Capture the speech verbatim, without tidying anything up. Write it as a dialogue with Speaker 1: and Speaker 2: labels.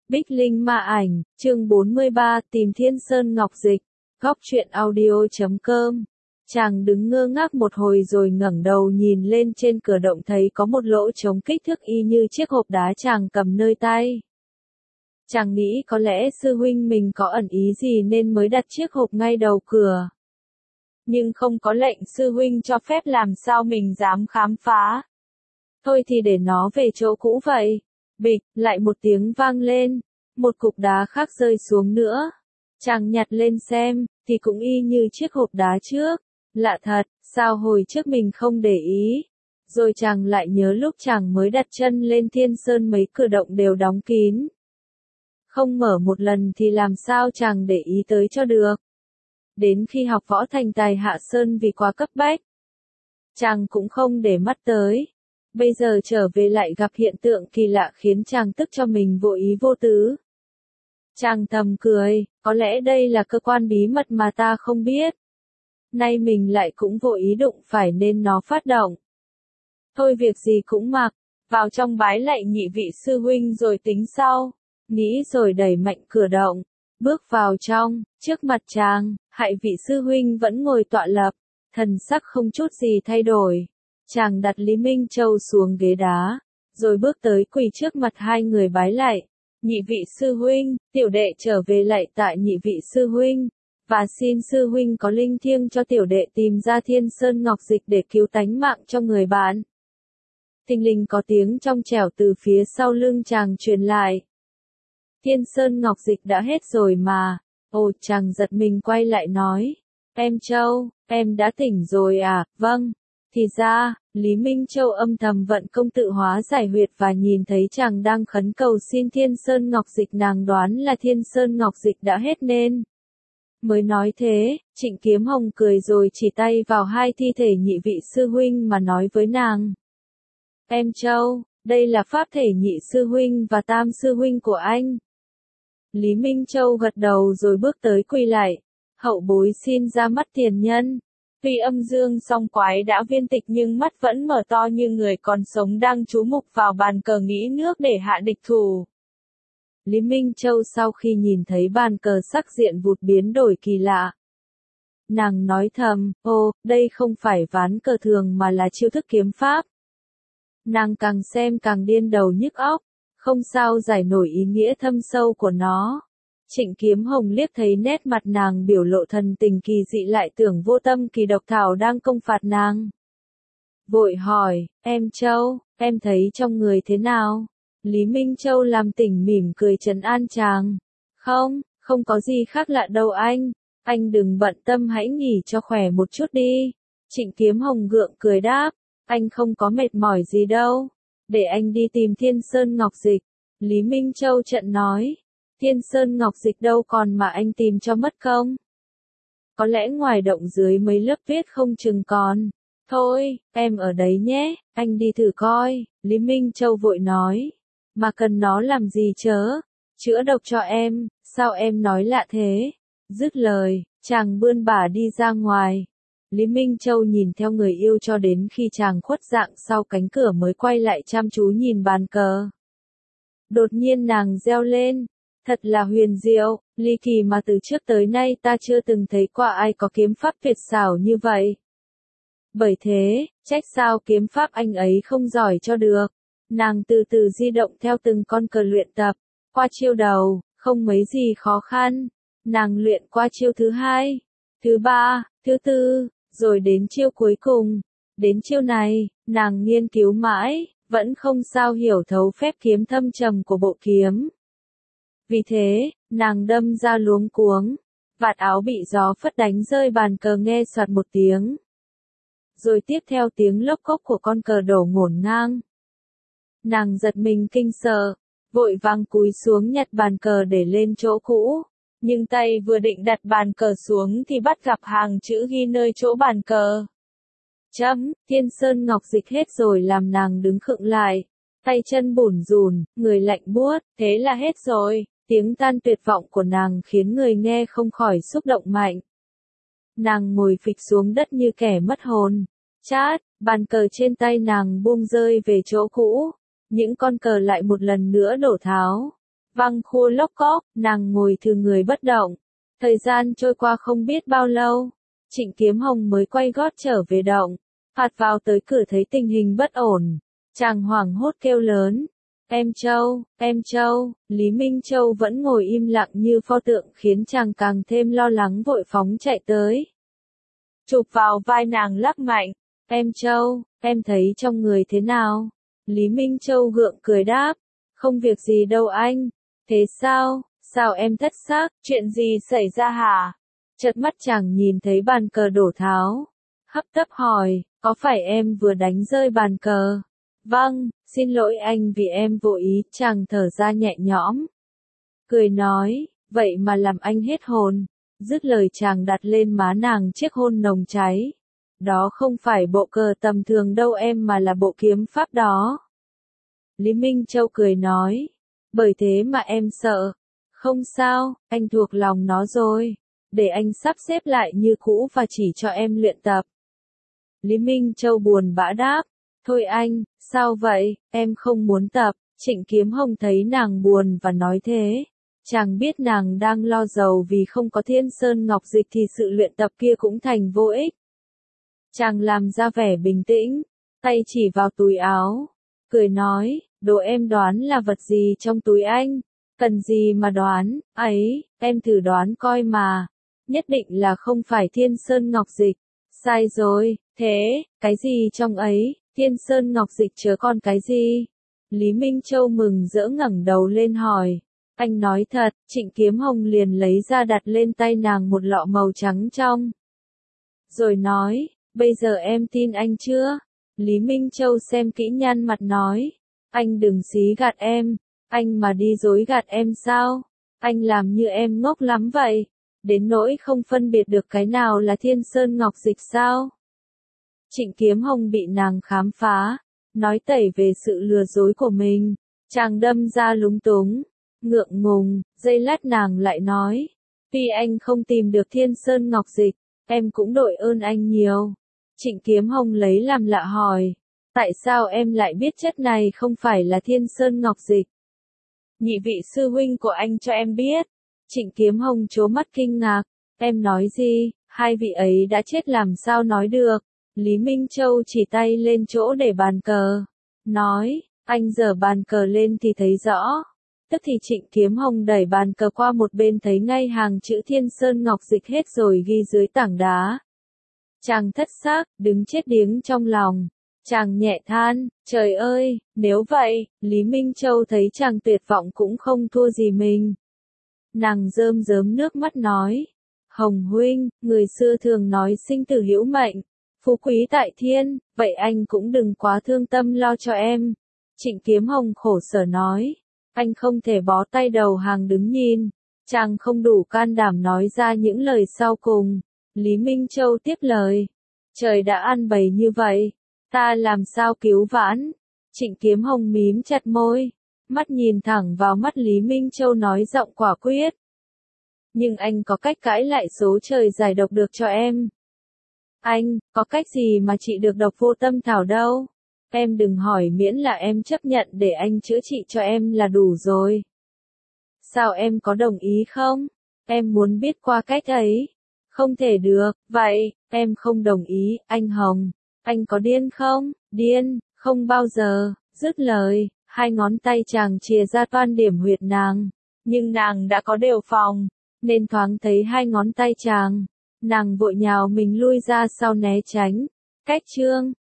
Speaker 1: Bích Linh Ma Ảnh, chương bốn mươi ba, tìm Thiên Sơn Ngọc Dịch, góc truyện audio chấm com. Chàng đứng ngơ ngác một hồi rồi ngẩng đầu nhìn lên trên cửa động thấy có một lỗ trống kích thước y như chiếc hộp đá chàng cầm nơi tay. Chàng nghĩ có lẽ sư huynh mình có ẩn ý gì nên mới đặt chiếc hộp ngay đầu cửa. Nhưng không có lệnh sư huynh cho phép làm sao mình dám khám phá. Thôi thì để nó về chỗ cũ vậy. Bịch, lại một tiếng vang lên, một cục đá khác rơi xuống nữa. Chàng nhặt lên xem, thì cũng y như chiếc hộp đá trước. Lạ thật, sao hồi trước mình không để ý. Rồi chàng lại nhớ lúc chàng mới đặt chân lên Thiên Sơn mấy cửa động đều đóng kín. Không mở một lần thì làm sao chàng để ý tới cho được. Đến khi học võ thành tài hạ sơn vì quá cấp bách, chàng cũng không để mắt tới. Bây giờ trở về lại gặp hiện tượng kỳ lạ khiến chàng tức cho mình vô ý vô tứ. Chàng thầm cười, có lẽ đây là cơ quan bí mật mà ta không biết. Nay mình lại cũng vô ý đụng phải nên nó phát động. Thôi việc gì cũng mặc, vào trong bái lạy nhị vị sư huynh rồi tính sau. Nghĩ rồi đẩy mạnh cửa động, bước vào trong, trước mặt chàng, hại vị sư huynh vẫn ngồi tọa lập, thần sắc không chút gì thay đổi. Chàng đặt Lý Minh Châu xuống ghế đá, rồi bước tới quỳ trước mặt hai người bái lạy. Nhị vị sư huynh, tiểu đệ trở về lạy tại nhị vị sư huynh, và xin sư huynh có linh thiêng cho tiểu đệ tìm ra Thiên Sơn Ngọc Dịch để cứu tánh mạng cho người bạn. Thình lình có tiếng trong trẻo từ phía sau lưng chàng truyền lại. Thiên Sơn Ngọc Dịch đã hết rồi mà. Ồ, chàng giật mình quay lại nói. Em Châu, em đã tỉnh rồi à? Vâng. Thì ra, Lý Minh Châu âm thầm vận công tự hóa giải huyệt và nhìn thấy chàng đang khấn cầu xin Thiên Sơn Ngọc Dịch, nàng đoán là Thiên Sơn Ngọc Dịch đã hết nên. Mới nói thế, Trịnh Kiếm Hồng cười rồi chỉ tay vào hai thi thể nhị vị sư huynh mà nói với nàng. Em Châu, đây là pháp thể nhị sư huynh và tam sư huynh của anh. Lý Minh Châu gật đầu rồi bước tới quỳ lại. Hậu bối xin ra mắt tiền nhân. Tuy âm dương song quái đã viên tịch nhưng mắt vẫn mở to như người còn sống đang chú mục vào bàn cờ nghĩ nước để hạ địch thủ. Lý Minh Châu sau khi nhìn thấy bàn cờ sắc diện vụt biến đổi kỳ lạ. Nàng nói thầm, ô, đây không phải ván cờ thường mà là chiêu thức kiếm pháp. Nàng càng xem càng điên đầu nhức óc, không sao giải nổi ý nghĩa thâm sâu của nó. Trịnh Kiếm Hồng liếc thấy nét mặt nàng biểu lộ thần tình kỳ dị lại tưởng vô tâm kỳ độc thảo đang công phạt nàng. Vội hỏi, em Châu, em thấy trong người thế nào? Lý Minh Châu làm tỉnh mỉm cười trấn an chàng. Không, không có gì khác lạ đâu anh, anh đừng bận tâm hãy nghỉ cho khỏe một chút đi. Trịnh Kiếm Hồng gượng cười đáp, anh không có mệt mỏi gì đâu, để anh đi tìm Thiên Sơn Ngọc Dịch. Lý Minh Châu trận nói. Thiên Sơn Ngọc Dịch đâu còn mà anh tìm cho mất công. Có lẽ ngoài động dưới mấy lớp viết không chừng còn. Thôi, em ở đấy nhé, anh đi thử coi. Lý Minh Châu vội nói. Mà cần nó làm gì chớ? Chữa độc cho em, sao em nói lạ thế? Dứt lời, chàng bươn bả đi ra ngoài. Lý Minh Châu nhìn theo người yêu cho đến khi chàng khuất dạng sau cánh cửa mới quay lại chăm chú nhìn bàn cờ. Đột nhiên nàng reo lên. Thật là huyền diệu, ly kỳ mà từ trước tới nay ta chưa từng thấy qua ai có kiếm pháp tuyệt xảo như vậy. Bởi thế, trách sao kiếm pháp anh ấy không giỏi cho được. Nàng từ từ di động theo từng con cờ luyện tập. Qua chiêu đầu, không mấy gì khó khăn. Nàng luyện qua chiêu thứ hai, thứ ba, thứ tư, rồi đến chiêu cuối cùng. Đến chiêu này, nàng nghiên cứu mãi, vẫn không sao hiểu thấu phép kiếm thâm trầm của bộ kiếm. Vì thế, nàng đâm ra luống cuống, vạt áo bị gió phất đánh rơi bàn cờ nghe soạt một tiếng. Rồi tiếp theo tiếng lốc cốc của con cờ đổ ngổn ngang. Nàng giật mình kinh sợ, vội vàng cúi xuống nhặt bàn cờ để lên chỗ cũ. Nhưng tay vừa định đặt bàn cờ xuống thì bắt gặp hàng chữ ghi nơi chỗ bàn cờ. Chấm, Thiên Sơn Ngọc Dịch hết rồi làm nàng đứng khựng lại. Tay chân bủn rủn, người lạnh buốt, thế là hết rồi. Tiếng than tuyệt vọng của nàng khiến người nghe không khỏi xúc động mạnh. Nàng ngồi phịch xuống đất như kẻ mất hồn. Chát, bàn cờ trên tay nàng buông rơi về chỗ cũ. Những con cờ lại một lần nữa đổ tháo. Văng khua lốc cóc, nàng ngồi thư người bất động. Thời gian trôi qua không biết bao lâu, Trịnh Kiếm Hồng mới quay gót trở về động. Phạt vào tới cửa thấy tình hình bất ổn. Chàng hoảng hốt kêu lớn. Em Châu, em Châu, Lý Minh Châu vẫn ngồi im lặng như pho tượng khiến chàng càng thêm lo lắng vội phóng chạy tới. Chụp vào vai nàng lắc mạnh. Em Châu, em thấy trong người thế nào? Lý Minh Châu gượng cười đáp. Không việc gì đâu anh. Thế sao, sao em thất xác, chuyện gì xảy ra hả? Chợt mắt chàng nhìn thấy bàn cờ đổ tháo. Hấp tấp hỏi, có phải em vừa đánh rơi bàn cờ? Vâng, xin lỗi anh vì em vô ý, chàng thở ra nhẹ nhõm. Cười nói, vậy mà làm anh hết hồn. Dứt lời chàng đặt lên má nàng chiếc hôn nồng cháy. Đó không phải bộ cờ tầm thường đâu em mà là bộ kiếm pháp đó. Lý Minh Châu cười nói, bởi thế mà em sợ. Không sao, anh thuộc lòng nó rồi. Để anh sắp xếp lại như cũ và chỉ cho em luyện tập. Lý Minh Châu buồn bã đáp, thôi anh, sao vậy, em không muốn tập. Trịnh Kiếm Hồng thấy nàng buồn và nói thế. Chàng biết nàng đang lo giàu vì không có Thiên Sơn Ngọc Dịch thì sự luyện tập kia cũng thành vô ích. Chàng làm ra vẻ bình tĩnh, tay chỉ vào túi áo, cười nói, đồ em đoán là vật gì trong túi anh, cần gì mà đoán, ấy, em thử đoán coi mà, nhất định là không phải Thiên Sơn Ngọc Dịch, sai rồi, thế, cái gì trong ấy, Thiên Sơn Ngọc Dịch chớ còn cái gì? Lý Minh Châu mừng rỡ ngẩng đầu lên hỏi, anh nói thật, Trịnh Kiếm Hồng liền lấy ra đặt lên tay nàng một lọ màu trắng trong. Rồi nói, bây giờ em tin anh chưa? Lý Minh Châu xem kỹ nhăn mặt nói, anh đừng xí gạt em, anh mà đi dối gạt em sao? Anh làm như em ngốc lắm vậy, đến nỗi không phân biệt được cái nào là Thiên Sơn Ngọc Dịch sao? Trịnh Kiếm Hồng bị nàng khám phá, nói tẩy về sự lừa dối của mình, chàng đâm ra lúng túng, ngượng ngùng, giây lát nàng lại nói, tuy anh không tìm được Thiên Sơn Ngọc Dịch, em cũng đội ơn anh nhiều. Trịnh Kiếm Hồng lấy làm lạ hỏi, tại sao em lại biết chất này không phải là Thiên Sơn Ngọc Dịch? Nhị vị sư huynh của anh cho em biết. Trịnh Kiếm Hồng trố mắt kinh ngạc, em nói gì, hai vị ấy đã chết làm sao nói được? Lý Minh Châu chỉ tay lên chỗ để bàn cờ, nói, anh giở bàn cờ lên thì thấy rõ. Tức thì Trịnh Kiếm Hồng đẩy bàn cờ qua một bên thấy ngay hàng chữ Thiên Sơn Ngọc Dịch hết rồi ghi dưới tảng đá. Chàng thất xác, đứng chết điếng trong lòng. Chàng nhẹ than, trời ơi, nếu vậy, Lý Minh Châu thấy chàng tuyệt vọng cũng không thua gì mình. Nàng rơm rớm nước mắt nói, Hồng huynh, người xưa thường nói sinh tử hữu mệnh, phú quý tại thiên, vậy anh cũng đừng quá thương tâm lo cho em. Trịnh Kiếm Hồng khổ sở nói, anh không thể bó tay đầu hàng đứng nhìn. Chàng không đủ can đảm nói ra những lời sau cùng. Lý Minh Châu tiếp lời, trời đã ăn bầy như vậy, ta làm sao cứu vãn? Trịnh Kiếm Hồng mím chặt môi, mắt nhìn thẳng vào mắt Lý Minh Châu nói giọng quả quyết. Nhưng anh có cách cãi lại số trời giải độc được cho em. Anh, có cách gì mà trị được độc vô tâm thảo đâu? Em đừng hỏi miễn là em chấp nhận để anh chữa trị cho em là đủ rồi. Sao em có đồng ý không? Em muốn biết qua cách ấy. Không thể được, vậy, em không đồng ý, anh Hồng. Anh có điên không? Điên, không bao giờ. Dứt lời, hai ngón tay chàng chìa ra toan điểm huyệt nàng. Nhưng nàng đã có đề phòng, nên thoáng thấy hai ngón tay chàng. Nàng vội nhào mình lui ra sau né tránh. Cách chương